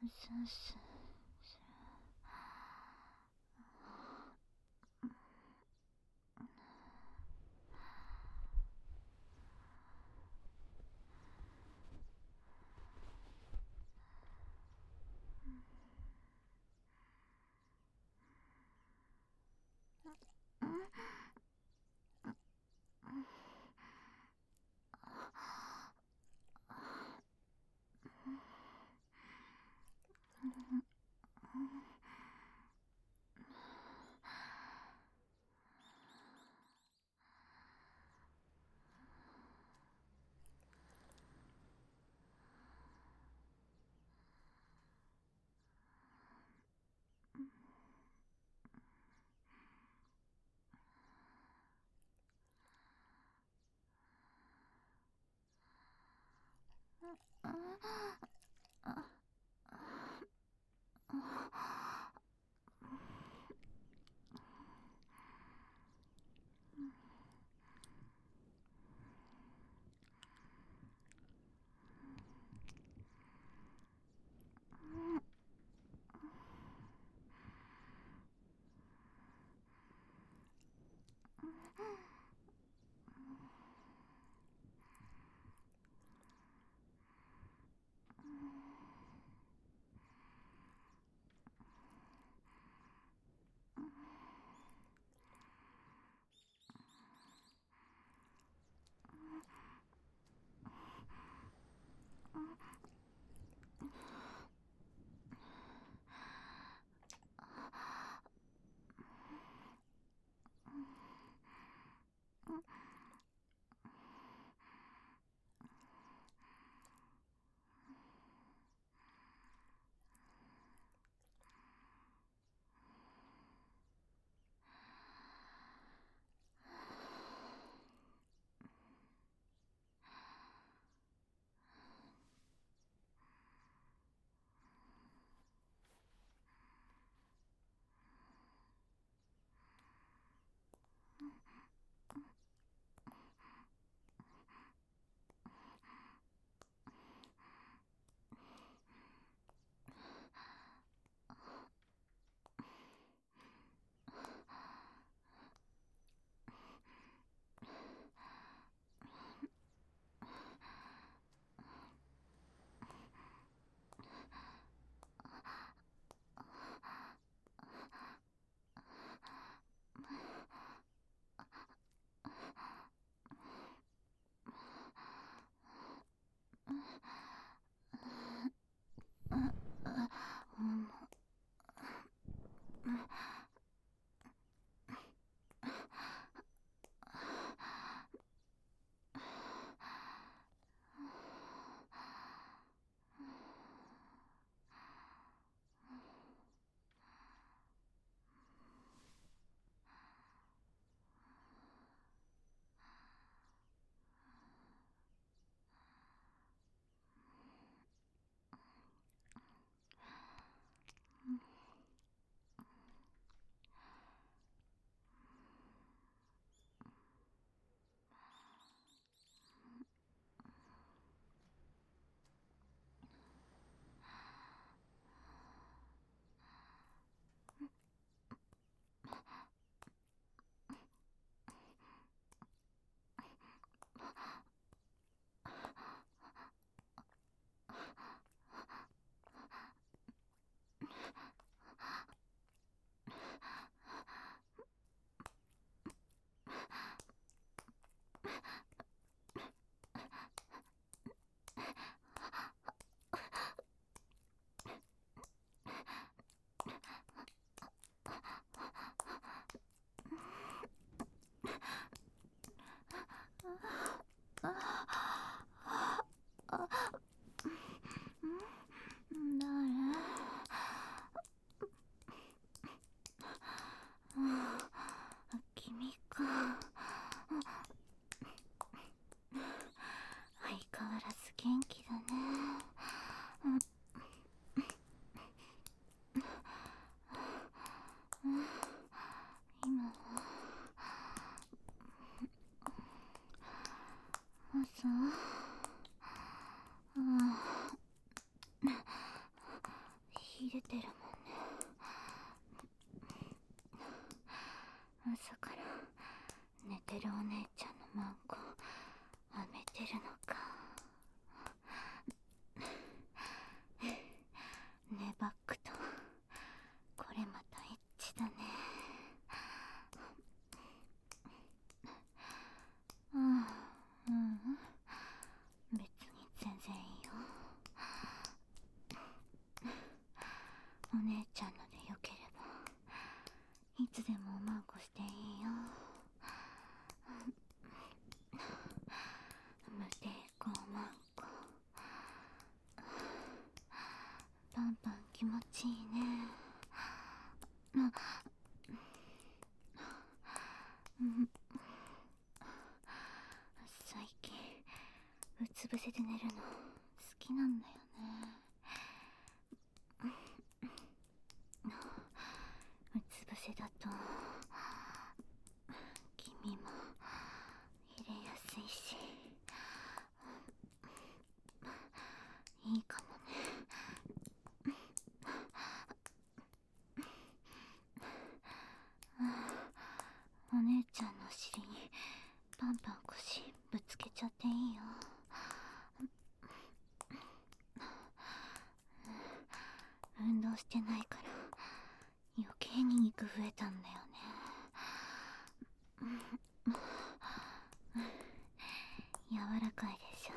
そうそう。君か。相変わらず元気だね。今は朝。 き出てるもんね。朝から寝てるお姉ちゃんのマンコ舐めてるのか。ねバックとこれまたエッチだね。うん、別に全然いいよ。お姉ちゃんのでよければいつでもおまんこしていいよ。無抵抗マンコ。パンパン気持ちいいね。最近うつ伏せで寝るの好きなんだよね。うつ伏せだと君も入れやすいしいいかもね。お姉ちゃんのお尻にパンパン腰ぶつけちゃっていいよ。運動してないから余計に肉増えたんだよね。柔らかいでしょ。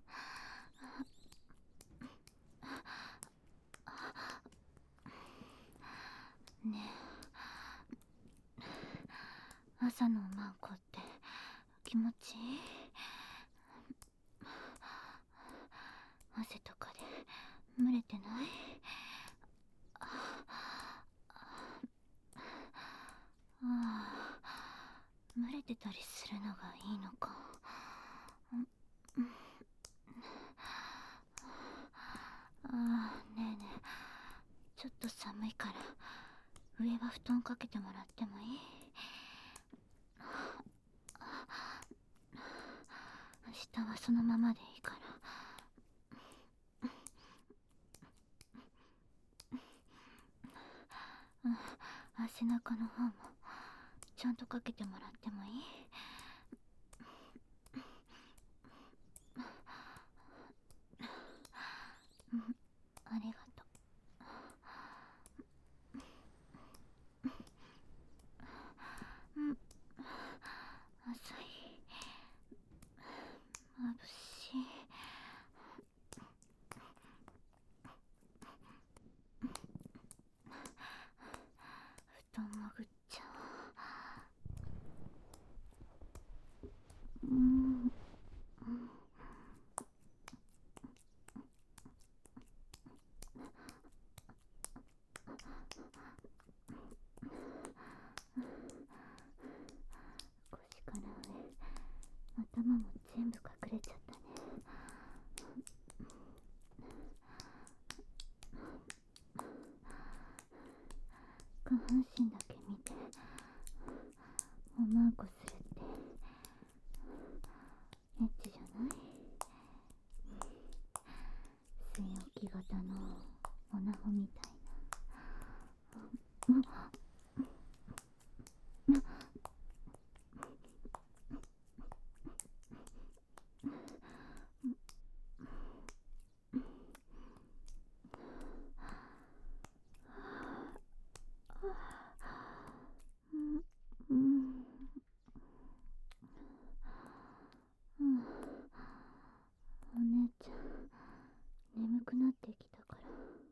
ねえ、朝のおまんこって気持ちいい？汗とかで蒸れてない？蒸れてたりするのがいいのか。ねえねえ、ちょっと寒いから上は布団かけてもらってもいい？下はそのままでいいから。背中の方もちゃんとかけてもらってもいい？ありがとう。浅い、まぶしい。布団潜っちゃう。腰から上、頭も全部隠れちゃったね。下半身だけ見ておまんこするってエッチじゃない？据え置き型のオナホみたいな。お姉ちゃん眠くなってきたから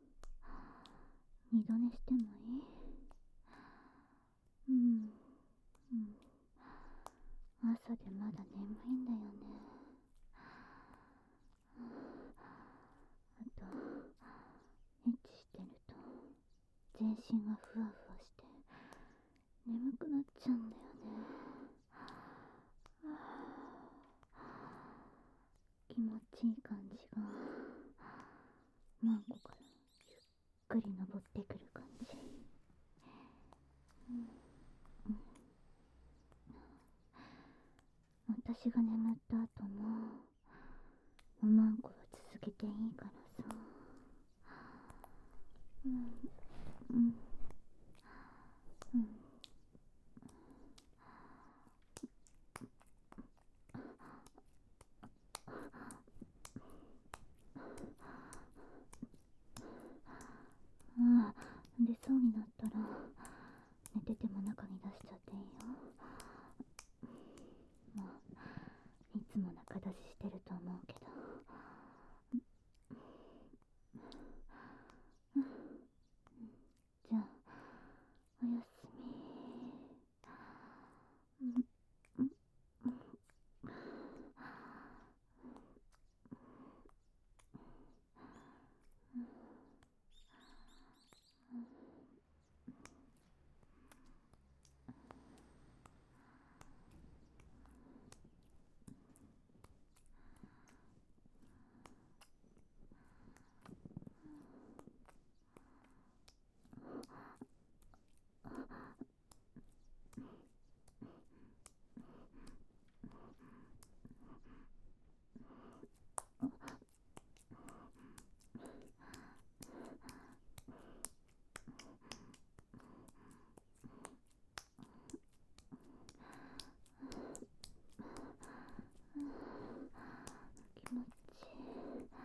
二度寝してもいい？朝でまだ眠いんだよね。あとエッチしてると全身がふわふわして眠くなっちゃうんだよね。気持ちいい感じがマンコからゆっくり登ってくる感じ。私が眠った後もおまんこは続けていいからさ。 うんうんうん。ああ、出そうになったら寝てても中に出しちゃっていいよ。まあいつも中出ししてると思うけど。じゃあおやすみ。うんうん気持ちいい。